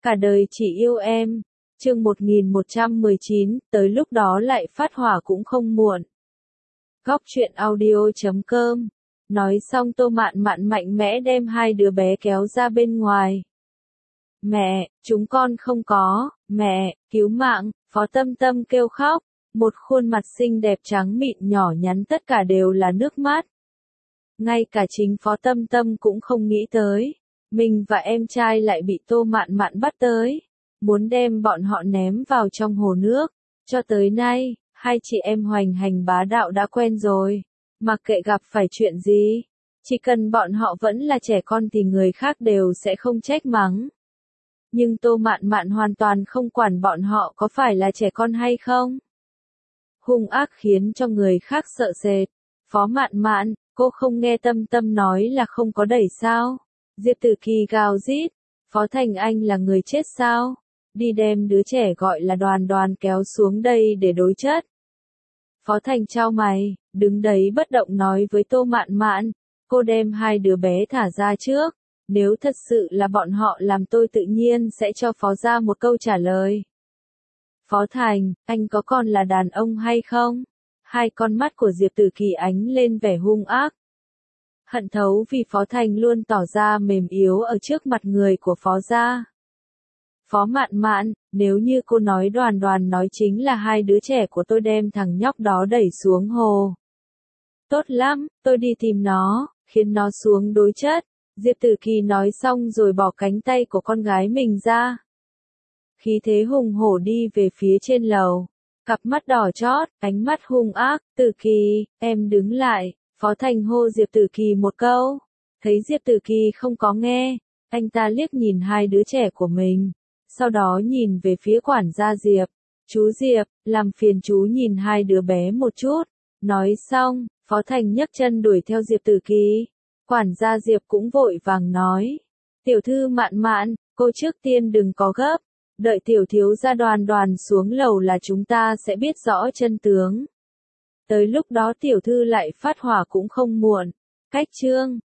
Cả đời chỉ yêu em. Chương 1119, tới lúc đó lại phát hỏa cũng không muộn. Góc truyện audio.com. Nói xong Tô Mạn Mạn mạnh mẽ đem hai đứa bé kéo ra bên ngoài. Mẹ, chúng con không có, mẹ, cứu mạng, Phó Tâm Tâm kêu khóc. Một khuôn mặt xinh đẹp trắng mịn nhỏ nhắn tất cả đều là nước mắt. Ngay cả chính Phó Tâm Tâm cũng không nghĩ tới. Mình và em trai lại bị Tô Mạn Mạn bắt tới. Muốn đem bọn họ ném vào trong hồ nước. Cho tới nay, hai chị em hoành hành bá đạo đã quen rồi. Mặc kệ gặp phải chuyện gì, chỉ cần bọn họ vẫn là trẻ con thì người khác đều sẽ không trách mắng. Nhưng Tô Mạn Mạn hoàn toàn không quản bọn họ có phải là trẻ con hay không. Hung ác khiến cho người khác sợ sệt. Phó Mạn Mạn, cô không nghe Tâm Tâm nói là không có đẩy sao? Diệp Tử Kỳ gào rít, Phó Thành Anh là người chết sao? Đi đem đứa trẻ gọi là Đoàn Đoàn kéo xuống đây để đối chất. Phó Thành chau mày, đứng đấy bất động nói với Tô Mạn Mạn, cô đem hai đứa bé thả ra trước, nếu thật sự là bọn họ làm tôi tự nhiên sẽ cho Phó ra một câu trả lời. Phó Thành, anh có còn là đàn ông hay không? Hai con mắt của Diệp Tử Kỳ ánh lên vẻ hung ác. Hận thấu vì Phó Thành luôn tỏ ra mềm yếu ở trước mặt người của Phó gia. Phó Mạn Mạn, nếu như cô nói Đoàn Đoàn nói chính là hai đứa trẻ của tôi đem thằng nhóc đó đẩy xuống hồ. Tốt lắm, tôi đi tìm nó, khiến nó xuống đối chất. Diệp Tử Kỳ nói xong rồi bỏ cánh tay của con gái mình ra. Khí thế hùng hổ đi về phía trên lầu. Cặp mắt đỏ chót, ánh mắt hung ác, Tử Kỳ, em đứng lại. Phó Thành hô Diệp Tử Kỳ một câu. Thấy Diệp Tử Kỳ không có nghe, anh ta liếc nhìn hai đứa trẻ của mình. Sau đó nhìn về phía quản gia Diệp. Chú Diệp, làm phiền chú nhìn hai đứa bé một chút. Nói xong, Phó Thành nhấc chân đuổi theo Diệp Tử Kỳ. Quản gia Diệp cũng vội vàng nói. Tiểu thư Mạn Mạn, cô trước tiên đừng có gấp. Đợi tiểu thiếu gia Đoàn Đoàn xuống lầu là chúng ta sẽ biết rõ chân tướng. Tới lúc đó tiểu thư lại phát hỏa cũng không muộn. Cách chương